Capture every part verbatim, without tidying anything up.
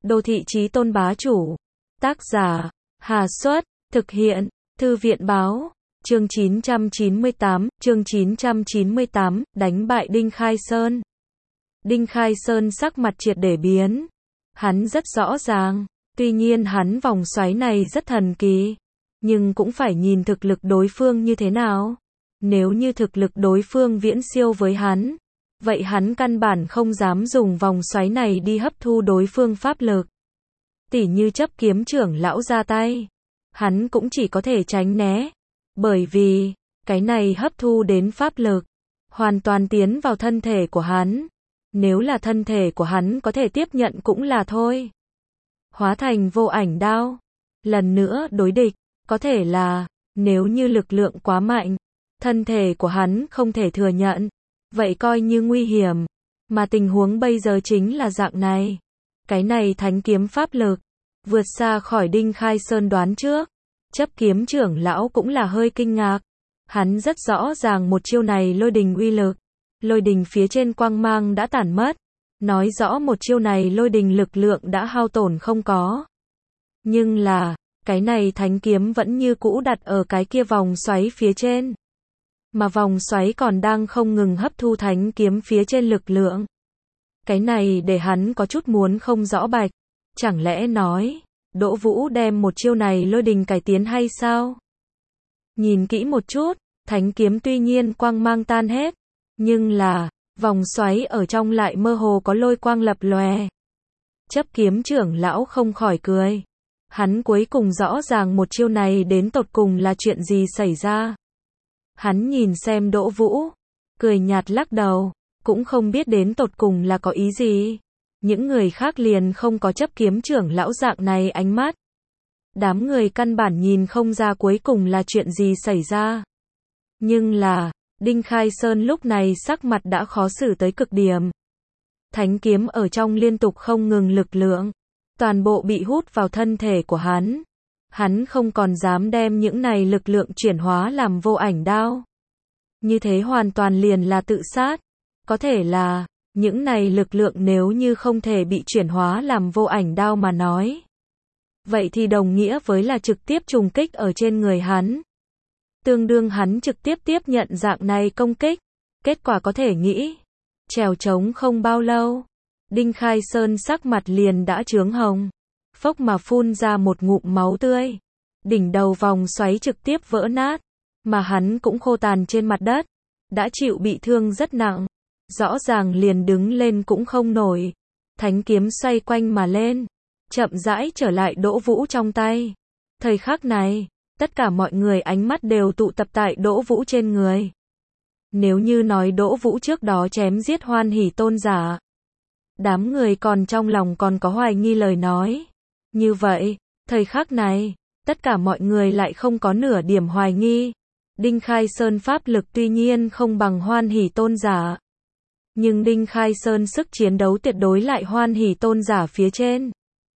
Đô thị chí tôn bá chủ. Tác giả, Hà Xuất, thực hiện, Thư viện báo. Chương chín trăm chín mươi tám, chương chín trăm chín mươi tám, đánh bại Đinh Khai Sơn. Đinh Khai Sơn sắc mặt triệt để biến. Hắn rất rõ ràng, tuy nhiên hắn vòng xoáy này rất thần kỳ, nhưng cũng phải nhìn thực lực đối phương như thế nào. Nếu như thực lực đối phương viễn siêu với hắn, vậy hắn căn bản không dám dùng vòng xoáy này đi hấp thu đối phương pháp lực. Tỉ như chấp kiếm trưởng lão ra tay, hắn cũng chỉ có thể tránh né, bởi vì cái này hấp thu đến pháp lực, hoàn toàn tiến vào thân thể của hắn. Nếu là thân thể của hắn có thể tiếp nhận cũng là thôi. Hóa thành vô ảnh đao, lần nữa đối địch, có thể là, nếu như lực lượng quá mạnh, thân thể của hắn không thể thừa nhận, vậy coi như nguy hiểm. Mà tình huống bây giờ chính là dạng này. Cái này thánh kiếm pháp lực, vượt xa khỏi Đinh Khai Sơn đoán trước. Chấp kiếm trưởng lão cũng là hơi kinh ngạc. Hắn rất rõ ràng một chiêu này lôi đình uy lực. Lôi đình phía trên quang mang đã tản mất. Nói rõ một chiêu này lôi đình lực lượng đã hao tổn không có. Nhưng là, cái này thánh kiếm vẫn như cũ đặt ở cái kia vòng xoáy phía trên. Mà vòng xoáy còn đang không ngừng hấp thu thánh kiếm phía trên lực lượng. Cái này để hắn có chút muốn không rõ bạch. Chẳng lẽ nói, Đỗ Vũ đem một chiêu này lôi đình cải tiến hay sao? Nhìn kỹ một chút, thánh kiếm tuy nhiên quang mang tan hết, nhưng là, vòng xoáy ở trong lại mơ hồ có lôi quang lập lòe. Chấp kiếm trưởng lão không khỏi cười. Hắn cuối cùng rõ ràng một chiêu này đến tột cùng là chuyện gì xảy ra. Hắn nhìn xem Đỗ Vũ, cười nhạt lắc đầu, cũng không biết đến tột cùng là có ý gì. Những người khác liền không có chấp kiếm trưởng lão dạng này ánh mắt. Đám người căn bản nhìn không ra cuối cùng là chuyện gì xảy ra. Nhưng là, Đinh Khai Sơn lúc này sắc mặt đã khó xử tới cực điểm. Thánh kiếm ở trong liên tục không ngừng lực lượng, toàn bộ bị hút vào thân thể của hắn. Hắn không còn dám đem những này lực lượng chuyển hóa làm vô ảnh đao. Như thế hoàn toàn liền là tự sát. Có thể là, những này lực lượng nếu như không thể bị chuyển hóa làm vô ảnh đao mà nói, vậy thì đồng nghĩa với là trực tiếp trùng kích ở trên người hắn. Tương đương hắn trực tiếp tiếp nhận dạng này công kích. Kết quả có thể nghĩ, trèo trống không bao lâu, Đinh Khai Sơn sắc mặt liền đã chướng hồng, phốc mà phun ra một ngụm máu tươi. Đỉnh đầu vòng xoáy trực tiếp vỡ nát, mà hắn cũng khô tàn trên mặt đất, đã chịu bị thương rất nặng, rõ ràng liền đứng lên cũng không nổi. Thánh kiếm xoay quanh mà lên, chậm rãi trở lại Đỗ Vũ trong tay. Thời khắc này, tất cả mọi người ánh mắt đều tụ tập tại Đỗ Vũ trên người. Nếu như nói Đỗ Vũ trước đó chém giết Hoan Hỷ tôn giả, đám người còn trong lòng còn có hoài nghi lời nói. Như vậy, thời khắc này, tất cả mọi người lại không có nửa điểm hoài nghi. Đinh Khai Sơn pháp lực tuy nhiên không bằng Hoan Hỷ tôn giả, nhưng Đinh Khai Sơn sức chiến đấu tuyệt đối lại Hoan Hỷ tôn giả phía trên.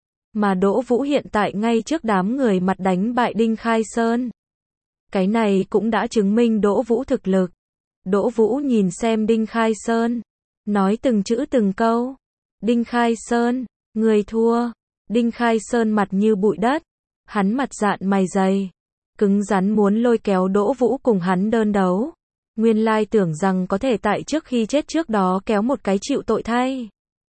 Mà Đỗ Vũ hiện tại ngay trước đám người mặt đánh bại Đinh Khai Sơn. Cái này cũng đã chứng minh Đỗ Vũ thực lực. Đỗ Vũ nhìn xem Đinh Khai Sơn, nói từng chữ từng câu. Đinh Khai Sơn, người thua. Đinh Khai Sơn mặt như bụi đất, hắn mặt dạn mày dày, cứng rắn muốn lôi kéo Đỗ Vũ cùng hắn đơn đấu. Nguyên lai tưởng rằng có thể tại trước khi chết trước đó kéo một cái chịu tội thay.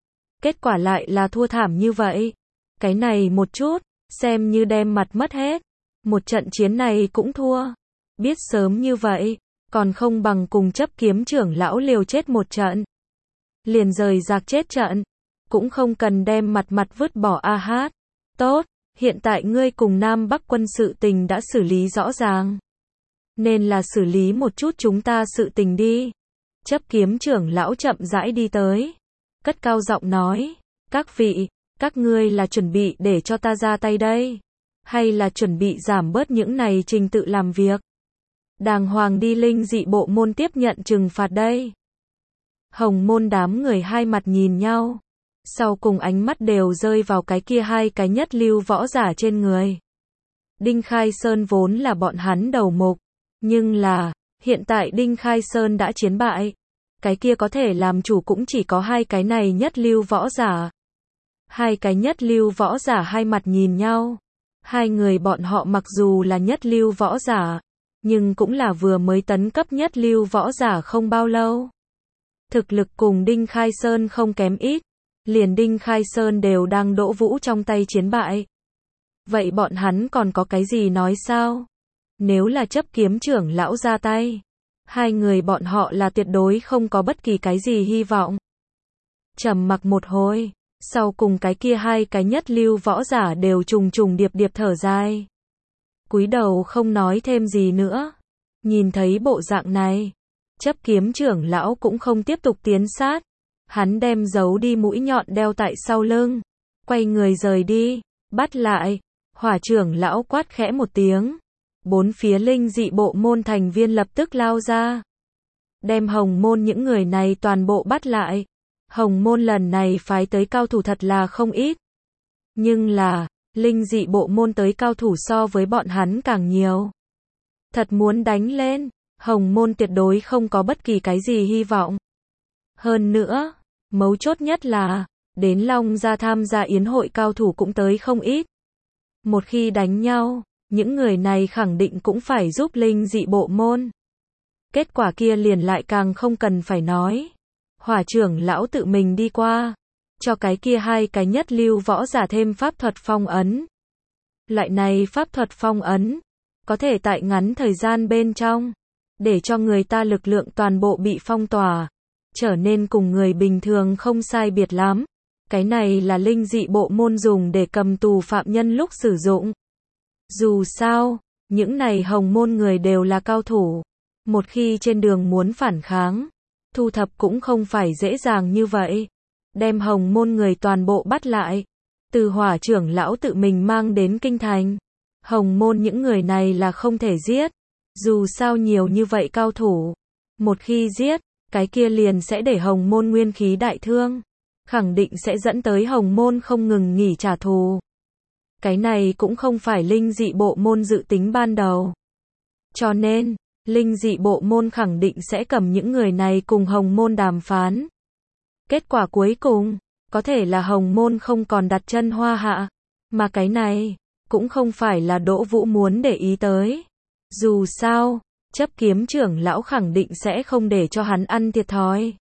Kết quả lại là thua thảm như vậy. Cái này một chút, xem như đem mặt mất hết. Một trận chiến này cũng thua. Biết sớm như vậy, còn không bằng cùng chấp kiếm trưởng lão liều chết một trận. Liền rời rạc chết trận, cũng không cần đem mặt mặt vứt bỏ a hát. Tốt, hiện tại ngươi cùng Nam Bắc quân sự tình đã xử lý rõ ràng. Nên là xử lý một chút chúng ta sự tình đi. Chấp kiếm trưởng lão chậm rãi đi tới, cất cao giọng nói, các vị, các ngươi là chuẩn bị để cho ta ra tay đây, hay là chuẩn bị giảm bớt những này trình tự làm việc, đàng hoàng đi linh dị bộ môn tiếp nhận trừng phạt đây. Hồng môn đám người hai mặt nhìn nhau, sau cùng ánh mắt đều rơi vào cái kia hai cái nhất lưu võ giả trên người. Đinh Khai Sơn vốn là bọn hắn đầu mục, nhưng là, hiện tại Đinh Khai Sơn đã chiến bại, cái kia có thể làm chủ cũng chỉ có hai cái này nhất lưu võ giả. Hai cái nhất lưu võ giả hai mặt nhìn nhau. Hai người bọn họ mặc dù là nhất lưu võ giả, nhưng cũng là vừa mới tấn cấp nhất lưu võ giả không bao lâu. Thực lực cùng Đinh Khai Sơn không kém ít, liền Đinh Khai Sơn đều đang Đỗ Vũ trong tay chiến bại. Vậy bọn hắn còn có cái gì nói sao? Nếu là chấp kiếm trưởng lão ra tay, hai người bọn họ là tuyệt đối không có bất kỳ cái gì hy vọng. Trầm mặc một hồi, sau cùng cái kia hai cái nhất lưu võ giả đều trùng trùng điệp điệp thở dài. Cúi đầu không nói thêm gì nữa. Nhìn thấy bộ dạng này, chấp kiếm trưởng lão cũng không tiếp tục tiến sát. Hắn đem giấu đi mũi nhọn đeo tại sau lưng, quay người rời đi. Bắt lại, Hỏa trưởng lão quát khẽ một tiếng. Bốn phía linh dị bộ môn thành viên lập tức lao ra, đem Hồng môn những người này toàn bộ bắt lại. Hồng môn lần này phái tới cao thủ thật là không ít. Nhưng là, linh dị bộ môn tới cao thủ so với bọn hắn càng nhiều. Thật muốn đánh lên, Hồng môn tuyệt đối không có bất kỳ cái gì hy vọng. Hơn nữa, mấu chốt nhất là, đến Long Gia tham gia yến hội cao thủ cũng tới không ít. Một khi đánh nhau, những người này khẳng định cũng phải giúp linh dị bộ môn. Kết quả kia liền lại càng không cần phải nói. Hỏa trưởng lão tự mình đi qua, cho cái kia hai cái nhất lưu võ giả thêm pháp thuật phong ấn. Loại này pháp thuật phong ấn, có thể tại ngắn thời gian bên trong, để cho người ta lực lượng toàn bộ bị phong tỏa, trở nên cùng người bình thường không sai biệt lắm. Cái này là linh dị bộ môn dùng để cầm tù phạm nhân lúc sử dụng. Dù sao, những này Hồng môn người đều là cao thủ. Một khi trên đường muốn phản kháng, thu thập cũng không phải dễ dàng như vậy. Đem Hồng môn người toàn bộ bắt lại, từ Hỏa trưởng lão tự mình mang đến kinh thành. Hồng môn những người này là không thể giết. Dù sao nhiều như vậy cao thủ, một khi giết, cái kia liền sẽ để Hồng môn nguyên khí đại thương. Khẳng định sẽ dẫn tới Hồng môn không ngừng nghỉ trả thù. Cái này cũng không phải linh dị bộ môn dự tính ban đầu. Cho nên, linh dị bộ môn khẳng định sẽ cầm những người này cùng Hồng môn đàm phán. Kết quả cuối cùng, có thể là Hồng môn không còn đặt chân Hoa Hạ. Mà cái này, cũng không phải là Đỗ Vũ muốn để ý tới. Dù sao, chấp kiếm trưởng lão khẳng định sẽ không để cho hắn ăn thiệt thòi.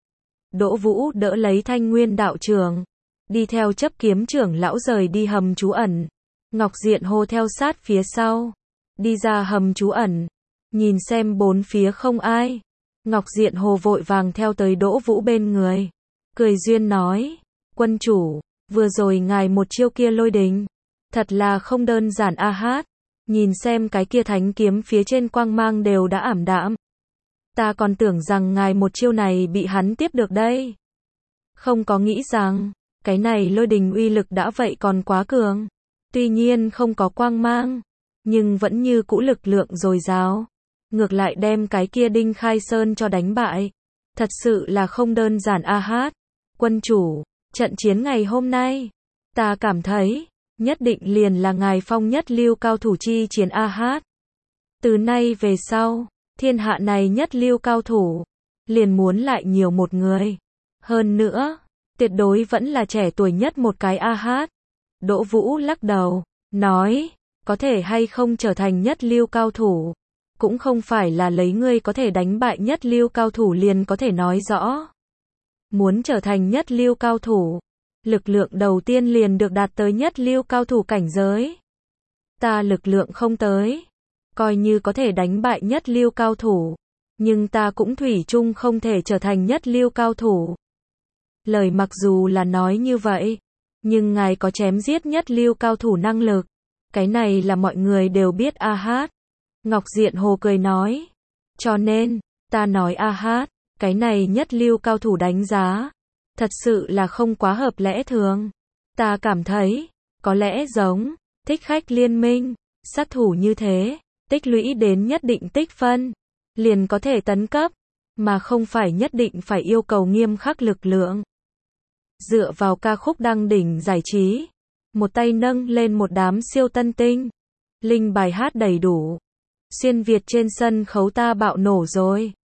Đỗ Vũ đỡ lấy Thanh Nguyên đạo trưởng, đi theo chấp kiếm trưởng lão rời đi hầm trú ẩn. Ngọc Diện Hồ theo sát phía sau, đi ra hầm trú ẩn, nhìn xem bốn phía không ai. Ngọc Diện Hồ vội vàng theo tới Đỗ Vũ bên người, cười duyên nói, quân chủ, vừa rồi ngài một chiêu kia lôi đình, thật là không đơn giản a hát, nhìn xem cái kia thánh kiếm phía trên quang mang đều đã ảm đạm. Ta còn tưởng rằng ngài một chiêu này bị hắn tiếp được đây. Không có nghĩ rằng, cái này lôi đình uy lực đã vậy còn quá cường. Tuy nhiên không có quang mang, nhưng vẫn như cũ lực lượng dồi dào. Ngược lại đem cái kia Đinh Khai Sơn cho đánh bại. Thật sự là không đơn giản a hát. Quân chủ, trận chiến ngày hôm nay, ta cảm thấy, nhất định liền là ngài phong nhất lưu cao thủ chi chiến a hát. Từ nay về sau, thiên hạ này nhất lưu cao thủ, liền muốn lại nhiều một người. Hơn nữa, tuyệt đối vẫn là trẻ tuổi nhất một cái a hát. Đỗ Vũ lắc đầu, nói, có thể hay không trở thành nhất lưu cao thủ, cũng không phải là lấy ngươi có thể đánh bại nhất lưu cao thủ liền có thể nói rõ. Muốn trở thành nhất lưu cao thủ, lực lượng đầu tiên liền được đạt tới nhất lưu cao thủ cảnh giới. Ta lực lượng không tới, coi như có thể đánh bại nhất lưu cao thủ, nhưng ta cũng thủy chung không thể trở thành nhất lưu cao thủ. Lời mặc dù là nói như vậy, nhưng ngài có chém giết nhất lưu cao thủ năng lực. Cái này là mọi người đều biết a hát. Ngọc Diện Hồ cười nói. Cho nên, ta nói a hát, cái này nhất lưu cao thủ đánh giá. Thật sự là không quá hợp lẽ thường. Ta cảm thấy, có lẽ giống, thích khách liên minh, sát thủ như thế, tích lũy đến nhất định tích phân, liền có thể tấn cấp, mà không phải nhất định phải yêu cầu nghiêm khắc lực lượng. Dựa vào ca khúc đăng đỉnh giải trí, một tay nâng lên một đám siêu tân tinh, linh bài hát đầy đủ, xuyên Việt trên sân khấu ta bạo nổ rồi.